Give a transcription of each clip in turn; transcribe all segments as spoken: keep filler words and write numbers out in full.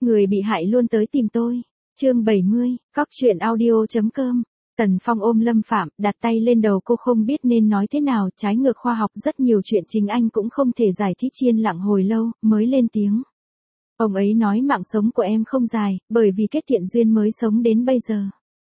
Người bị hại luôn tới tìm tôi. Chương bảy mươi, cóc truyện audio chấm com. Tần Phong ôm Lâm Phạm, đặt tay lên đầu cô không biết nên nói thế nào, trái ngược khoa học rất nhiều chuyện chính anh cũng không thể giải thích, yên lặng hồi lâu, mới lên tiếng. Ông ấy nói mạng sống của em không dài, bởi vì kết thiện duyên mới sống đến bây giờ.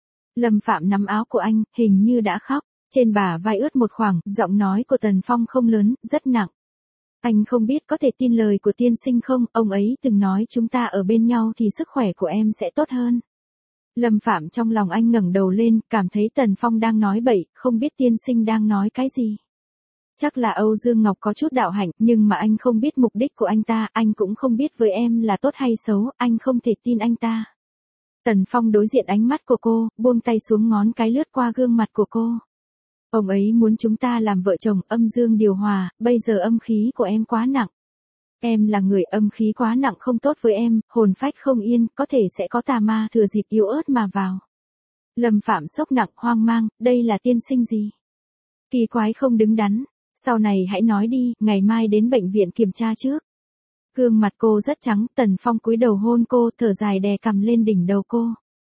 Lâm Phạm nắm áo của anh, hình như đã khóc, trên bả vai ướt một khoảng, giọng nói của Tần Phong không lớn, rất nặng. Anh không biết có thể tin lời của tiên sinh không, ông ấy từng nói chúng ta ở bên nhau thì sức khỏe của em sẽ tốt hơn. Lâm Phạm trong lòng anh ngẩng đầu lên, cảm thấy Tần Phong đang nói bậy, không biết tiên sinh đang nói cái gì. Chắc là Âu Dương Ngọc có chút đạo hạnh, nhưng mà anh không biết mục đích của anh ta, anh cũng không biết với em là tốt hay xấu, anh không thể tin anh ta. Tần Phong đối diện ánh mắt của cô, buông tay xuống, ngón cái lướt qua gương mặt của cô. Ông ấy muốn chúng ta làm vợ chồng, âm dương điều hòa, bây giờ âm khí của em quá nặng. Em là người âm khí quá nặng không tốt với em, hồn phách không yên, có thể sẽ có tà ma thừa dịp yếu ớt mà vào. Lâm Phạm sốc nặng, hoang mang, đây là tiên sinh gì? Kỳ quái không đứng đắn, sau này hãy nói đi, ngày mai đến bệnh viện kiểm tra trước. Gương mặt cô rất trắng, Tần Phong cúi đầu hôn cô, thở dài đè cằm lên đỉnh đầu cô.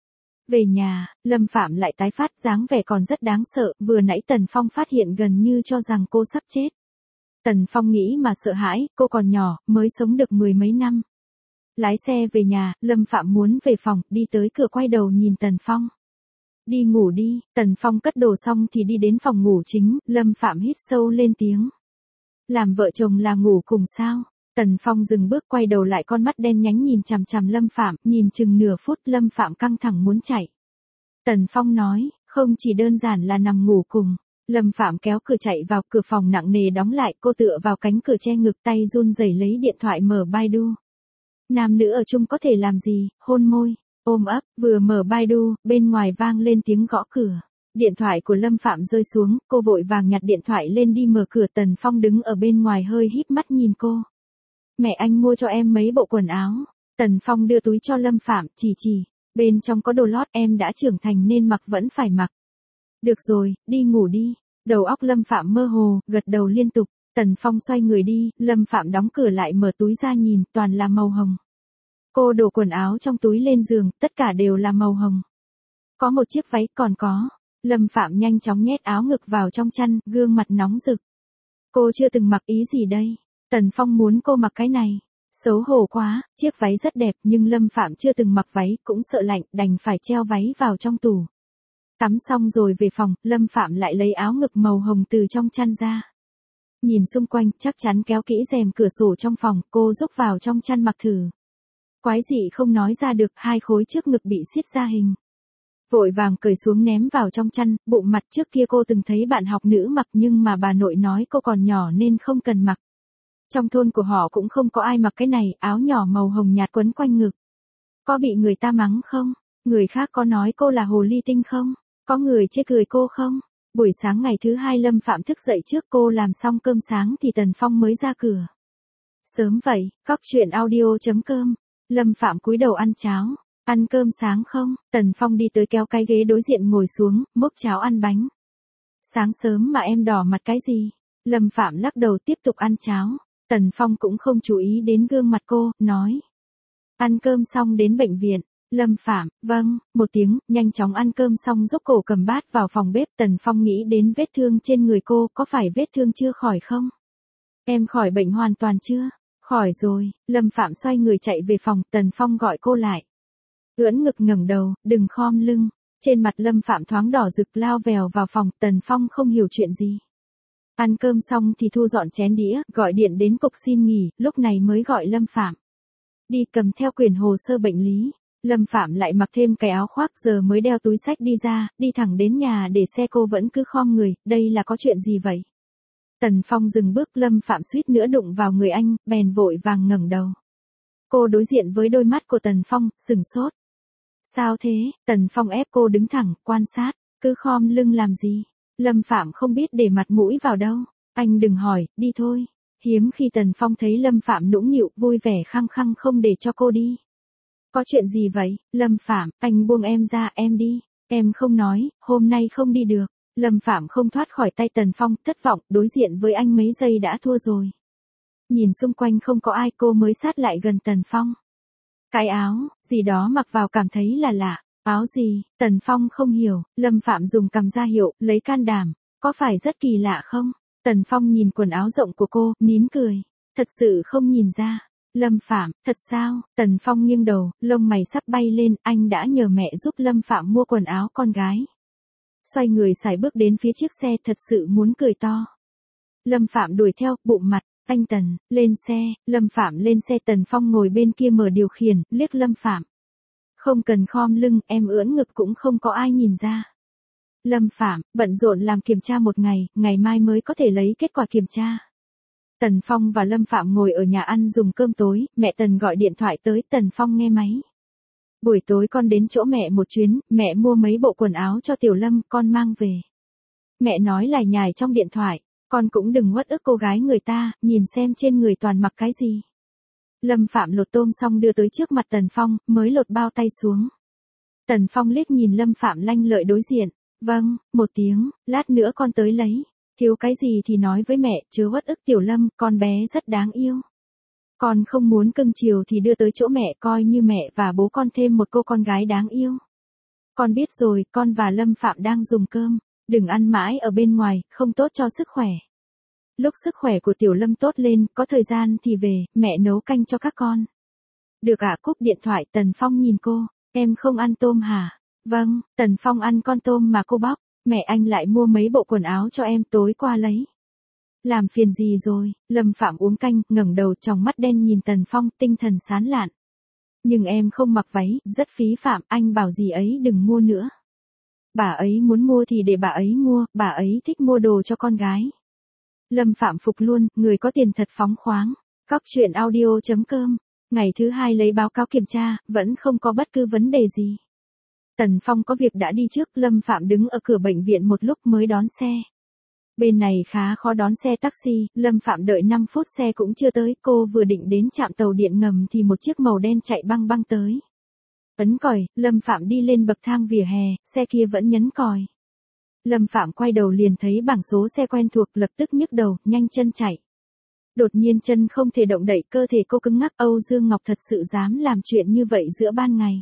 Về nhà, Lâm Phạm lại tái phát, dáng vẻ còn rất đáng sợ, vừa nãy Tần Phong phát hiện gần như cho rằng cô sắp chết. Tần Phong nghĩ mà sợ hãi, cô còn nhỏ, mới sống được mười mấy năm. Lái xe về nhà, Lâm Phạm muốn về phòng, đi tới cửa quay đầu nhìn Tần Phong. Đi ngủ đi, Tần Phong cất đồ xong thì đi đến phòng ngủ chính, Lâm Phạm hít sâu lên tiếng. Làm vợ chồng là ngủ cùng sao? Tần Phong dừng bước quay đầu lại, con mắt đen nhánh nhìn chằm chằm Lâm Phạm, nhìn chừng nửa phút Lâm Phạm căng thẳng muốn chạy. Tần Phong nói, không chỉ đơn giản là nằm ngủ cùng. Lâm Phạm kéo cửa chạy vào, cửa phòng nặng nề đóng lại, cô tựa vào cánh cửa che ngực, tay run rẩy lấy điện thoại mở Baidu. Nam nữ ở chung có thể làm gì, hôn môi, ôm ấp, vừa mở Baidu, bên ngoài vang lên tiếng gõ cửa. Điện thoại của Lâm Phạm rơi xuống, cô vội vàng nhặt điện thoại lên đi mở cửa. Tần Phong đứng ở bên ngoài hơi híp mắt nhìn cô. Mẹ anh mua cho em mấy bộ quần áo. Tần Phong đưa túi cho Lâm Phạm, chỉ chỉ, bên trong có đồ lót, em đã trưởng thành nên mặc vẫn phải mặc. Được rồi, đi ngủ đi. Đầu óc Lâm Phạm mơ hồ, gật đầu liên tục. Tần Phong xoay người đi, Lâm Phạm đóng cửa lại, mở túi ra nhìn, toàn là màu hồng. Cô đổ quần áo trong túi lên giường, tất cả đều là màu hồng. Có một chiếc váy còn có. Lâm Phạm nhanh chóng nhét áo ngực vào trong chăn, gương mặt nóng rực. Cô chưa từng mặc, ý gì đây? Tần Phong muốn cô mặc cái này. Xấu hổ quá, chiếc váy rất đẹp nhưng Lâm Phạm chưa từng mặc váy, cũng sợ lạnh, đành phải treo váy vào trong tủ. Tắm xong rồi về phòng, Lâm Phạm lại lấy áo ngực màu hồng từ trong chăn ra. Nhìn xung quanh, chắc chắn kéo kỹ rèm cửa sổ trong phòng, cô rúc vào trong chăn mặc thử. Quái dị không nói ra được, hai khối trước ngực bị siết ra hình. Vội vàng cởi xuống ném vào trong chăn, bụng mặt trước kia cô từng thấy bạn học nữ mặc nhưng mà bà nội nói cô còn nhỏ nên không cần mặc. Trong thôn của họ cũng không có ai mặc cái này, áo nhỏ màu hồng nhạt quấn quanh ngực. Có bị người ta mắng không? Người khác có nói cô là hồ ly tinh không? Có người chê cười cô không? Buổi sáng ngày thứ hai Lâm Phạm thức dậy trước cô làm xong cơm sáng thì Tần Phong mới ra cửa. Sớm vậy, cóc truyện audio chấm com. Lâm Phạm cúi đầu ăn cháo. Ăn cơm sáng không? Tần Phong đi tới kéo cái ghế đối diện ngồi xuống, múc cháo ăn bánh. Sáng sớm mà em đỏ mặt cái gì? Lâm Phạm lắc đầu tiếp tục ăn cháo. Tần Phong cũng không chú ý đến gương mặt cô, nói. Ăn cơm xong đến bệnh viện. Lâm Phạm, vâng, một tiếng, nhanh chóng ăn cơm xong dốc cổ cầm bát vào phòng bếp. Tần Phong nghĩ đến vết thương trên người cô, có phải vết thương chưa khỏi không? Em khỏi bệnh hoàn toàn chưa? Khỏi rồi. Lâm Phạm xoay người chạy về phòng, Tần Phong gọi cô lại. Ưỡn ngực ngẩng đầu, đừng khom lưng. Trên mặt Lâm Phạm thoáng đỏ rực, lao vèo vào phòng, Tần Phong không hiểu chuyện gì. Ăn cơm xong thì thu dọn chén đĩa, gọi điện đến cục xin nghỉ, lúc này mới gọi Lâm Phạm. Đi cầm theo quyển hồ sơ bệnh lý. Lâm Phạm lại mặc thêm cái áo khoác, giờ mới đeo túi xách đi ra, đi thẳng đến nhà để xe, cô vẫn cứ khom người, đây là có chuyện gì vậy? Tần Phong dừng bước, Lâm Phạm suýt nữa đụng vào người anh, bèn vội vàng ngẩng đầu. Cô đối diện với đôi mắt của Tần Phong, sừng sốt. Sao thế? Tần Phong ép cô đứng thẳng, quan sát, cứ khom lưng làm gì? Lâm Phạm không biết để mặt mũi vào đâu. Anh đừng hỏi, đi thôi. Hiếm khi Tần Phong thấy Lâm Phạm nũng nịu, vui vẻ khăng khăng không để cho cô đi. Có chuyện gì vậy? Lâm Phạm, anh buông em ra, em đi. Em không nói, hôm nay không đi được. Lâm Phạm không thoát khỏi tay Tần Phong, thất vọng, đối diện với anh mấy giây đã thua rồi. Nhìn xung quanh không có ai, cô mới sát lại gần Tần Phong. Cái áo, gì đó mặc vào cảm thấy là lạ. Áo gì? Tần Phong không hiểu, Lâm Phạm dùng cầm ra hiệu, lấy can đảm. Có phải rất kỳ lạ không? Tần Phong nhìn quần áo rộng của cô, nín cười. Thật sự không nhìn ra. Lâm Phạm, thật sao? Tần Phong nghiêng đầu, lông mày sắp bay lên, anh đã nhờ mẹ giúp Lâm Phạm mua quần áo con gái. Xoay người sải bước đến phía chiếc xe, thật sự muốn cười to. Lâm Phạm đuổi theo, bụng mặt, anh Tần, lên xe. Lâm Phạm lên xe, Tần Phong ngồi bên kia mở điều khiển, liếc Lâm Phạm. Không cần khom lưng, em ưỡn ngực cũng không có ai nhìn ra. Lâm Phạm, bận rộn làm kiểm tra một ngày, ngày mai mới có thể lấy kết quả kiểm tra. Tần Phong và Lâm Phạm ngồi ở nhà ăn dùng cơm tối, mẹ Tần gọi điện thoại tới, Tần Phong nghe máy. Buổi tối con đến chỗ mẹ một chuyến, mẹ mua mấy bộ quần áo cho Tiểu Lâm, con mang về. Mẹ nói lải nhải trong điện thoại, con cũng đừng uất ức cô gái người ta, nhìn xem trên người toàn mặc cái gì. Lâm Phạm lột tôm xong đưa tới trước mặt Tần Phong, mới lột bao tay xuống. Tần Phong liếc nhìn Lâm Phạm lanh lợi đối diện. Vâng, một tiếng, lát nữa con tới lấy. Thiếu cái gì thì nói với mẹ, chớ uất ức Tiểu Lâm, con bé rất đáng yêu. Con không muốn cưng chiều thì đưa tới chỗ mẹ, coi như mẹ và bố con thêm một cô con gái đáng yêu. Con biết rồi, con và Lâm Phạm đang dùng cơm. Đừng ăn mãi ở bên ngoài, không tốt cho sức khỏe. Lúc sức khỏe của Tiểu Lâm tốt lên, có thời gian thì về, mẹ nấu canh cho các con. Được ạ. Cúp điện thoại, Tần Phong nhìn cô, em không ăn tôm hả? Vâng, Tần Phong ăn con tôm mà cô bóc, mẹ anh lại mua mấy bộ quần áo cho em, tối qua lấy. Làm phiền gì rồi? Lâm Phạm uống canh, ngẩng đầu, tròng mắt đen nhìn Tần Phong, tinh thần sán lạn. Nhưng em không mặc váy, rất phí phạm, anh bảo gì ấy đừng mua nữa. Bà ấy muốn mua thì để bà ấy mua, bà ấy thích mua đồ cho con gái. Lâm Phạm phục luôn, người có tiền thật phóng khoáng. Cóc truyện audio chấm com. Ngày thứ hai lấy báo cáo kiểm tra, vẫn không có bất cứ vấn đề gì. Tần Phong có việc đã đi trước, Lâm Phạm đứng ở cửa bệnh viện một lúc mới đón xe. Bên này khá khó đón xe taxi, Lâm Phạm đợi năm phút xe cũng chưa tới, cô vừa định đến trạm tàu điện ngầm thì một chiếc màu đen chạy băng băng tới. Ấn còi, Lâm Phạm đi lên bậc thang vỉa hè, xe kia vẫn nhấn còi. Lâm Phạm quay đầu liền thấy bảng số xe quen thuộc, lập tức nhức đầu, nhanh chân chạy. Đột nhiên chân không thể động đậy, cơ thể cô cứng ngắc. Âu Dương Ngọc thật sự dám làm chuyện như vậy giữa ban ngày.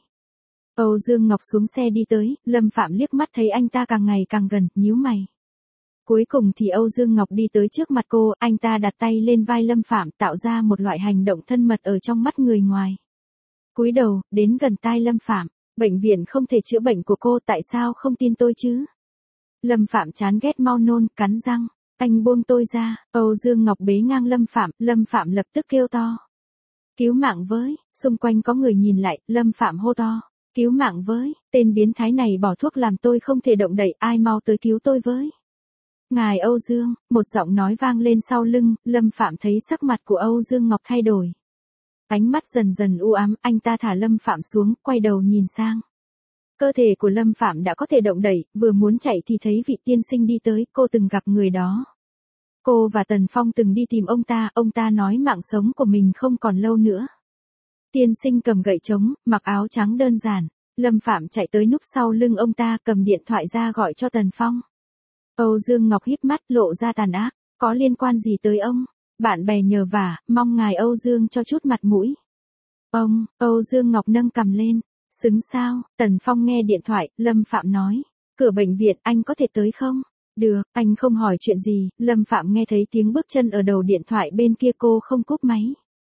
Âu Dương Ngọc xuống xe đi tới, Lâm Phạm liếc mắt thấy anh ta càng ngày càng gần, nhíu mày. Cuối cùng thì Âu Dương Ngọc đi tới trước mặt cô, anh ta đặt tay lên vai Lâm Phạm, tạo ra một loại hành động thân mật ở trong mắt người ngoài. Cúi đầu, đến gần tai Lâm Phạm, bệnh viện không thể chữa bệnh của cô, tại sao không tin tôi chứ? Lâm Phạm chán ghét mau nôn, cắn răng, anh buông tôi ra. Âu Dương Ngọc bế ngang Lâm Phạm, Lâm Phạm lập tức kêu to. Cứu mạng với, xung quanh có người nhìn lại, Lâm Phạm hô to. Cứu mạng với, tên biến thái này bỏ thuốc làm tôi không thể động đậy, ai mau tới cứu tôi với. Ngài Âu Dương, một giọng nói vang lên sau lưng, Lâm Phạm thấy sắc mặt của Âu Dương Ngọc thay đổi. Ánh mắt dần dần u ám, anh ta thả Lâm Phạm xuống, quay đầu nhìn sang. Cơ thể của Lâm Phạm đã có thể động đậy, vừa muốn chạy thì thấy vị tiên sinh đi tới, cô từng gặp người đó. Cô và Tần Phong từng đi tìm ông ta, ông ta nói mạng sống của mình không còn lâu nữa. Tiên sinh cầm gậy trống, mặc áo trắng đơn giản, Lâm Phạm chạy tới núp sau lưng ông ta, cầm điện thoại ra gọi cho Tần Phong. Âu Dương Ngọc híp mắt lộ ra tàn ác, có liên quan gì tới ông? Bạn bè nhờ vả, mong ngài Âu Dương cho chút mặt mũi. Ông, Âu Dương Ngọc nâng cằm lên, xứng sao? Tần Phong nghe điện thoại, Lâm Phạm nói, cửa bệnh viện anh có thể tới không? Được, anh không hỏi chuyện gì. Lâm Phạm nghe thấy tiếng bước chân ở đầu điện thoại bên kia, cô không cúp máy.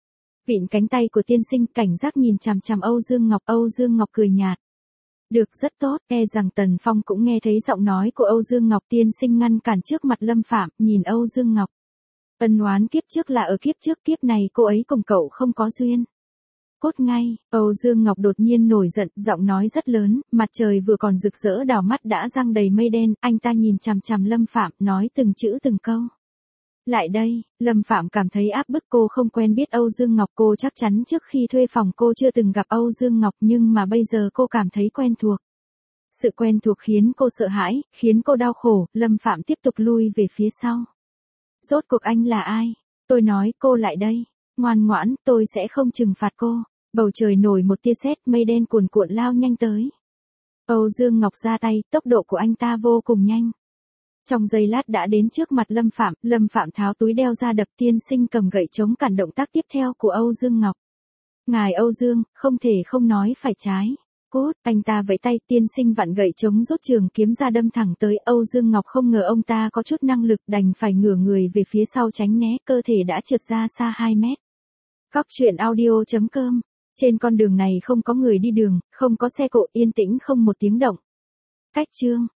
Vịn cánh tay của tiên sinh, cảnh giác nhìn chằm chằm Âu Dương Ngọc. Âu Dương Ngọc cười nhạt. Được, rất tốt. E rằng Tần Phong cũng nghe thấy giọng nói của Âu Dương Ngọc. Tiên sinh ngăn cản trước mặt Lâm Phạm, nhìn Âu Dương Ngọc. Ân oán kiếp trước là ở kiếp trước, kiếp này cô ấy cùng cậu không có duyên. Cốt ngay. Âu Dương Ngọc đột nhiên nổi giận, giọng nói rất lớn, mặt trời vừa còn rực rỡ đảo mắt đã giăng đầy mây đen. Anh ta nhìn chằm chằm Lâm Phạm, nói từng chữ từng câu. Lại đây. Lâm Phạm cảm thấy áp bức, cô không quen biết Âu Dương Ngọc, cô chắc chắn trước khi thuê phòng cô chưa từng gặp Âu Dương Ngọc, nhưng mà bây giờ cô cảm thấy quen thuộc. Sự quen thuộc khiến cô sợ hãi, khiến cô đau khổ. Lâm Phạm tiếp tục lui về phía sau. Rốt cuộc anh là ai? Tôi nói cô lại đây. Ngoan ngoãn, tôi sẽ không trừng phạt cô. Bầu trời nổi một tia sét, mây đen cuồn cuộn lao nhanh tới. Âu Dương Ngọc ra tay, tốc độ của anh ta vô cùng nhanh. Trong giây lát đã đến trước mặt Lâm Phạm, Lâm Phạm tháo túi đeo ra đập, tiên sinh cầm gậy chống cản động tác tiếp theo của Âu Dương Ngọc. Ngài Âu Dương, không thể không nói phải trái. Cút, anh ta vẫy tay, tiên sinh vặn gậy chống rút trường kiếm ra đâm thẳng tới. Âu Dương Ngọc không ngờ ông ta có chút năng lực, đành phải ngửa người về phía sau tránh né, cơ thể đã trượt ra xa hai mét. Cóc truyện audio chấm com. Trên con đường này không có người đi đường, không có xe cộ, yên tĩnh không một tiếng động. Cách chương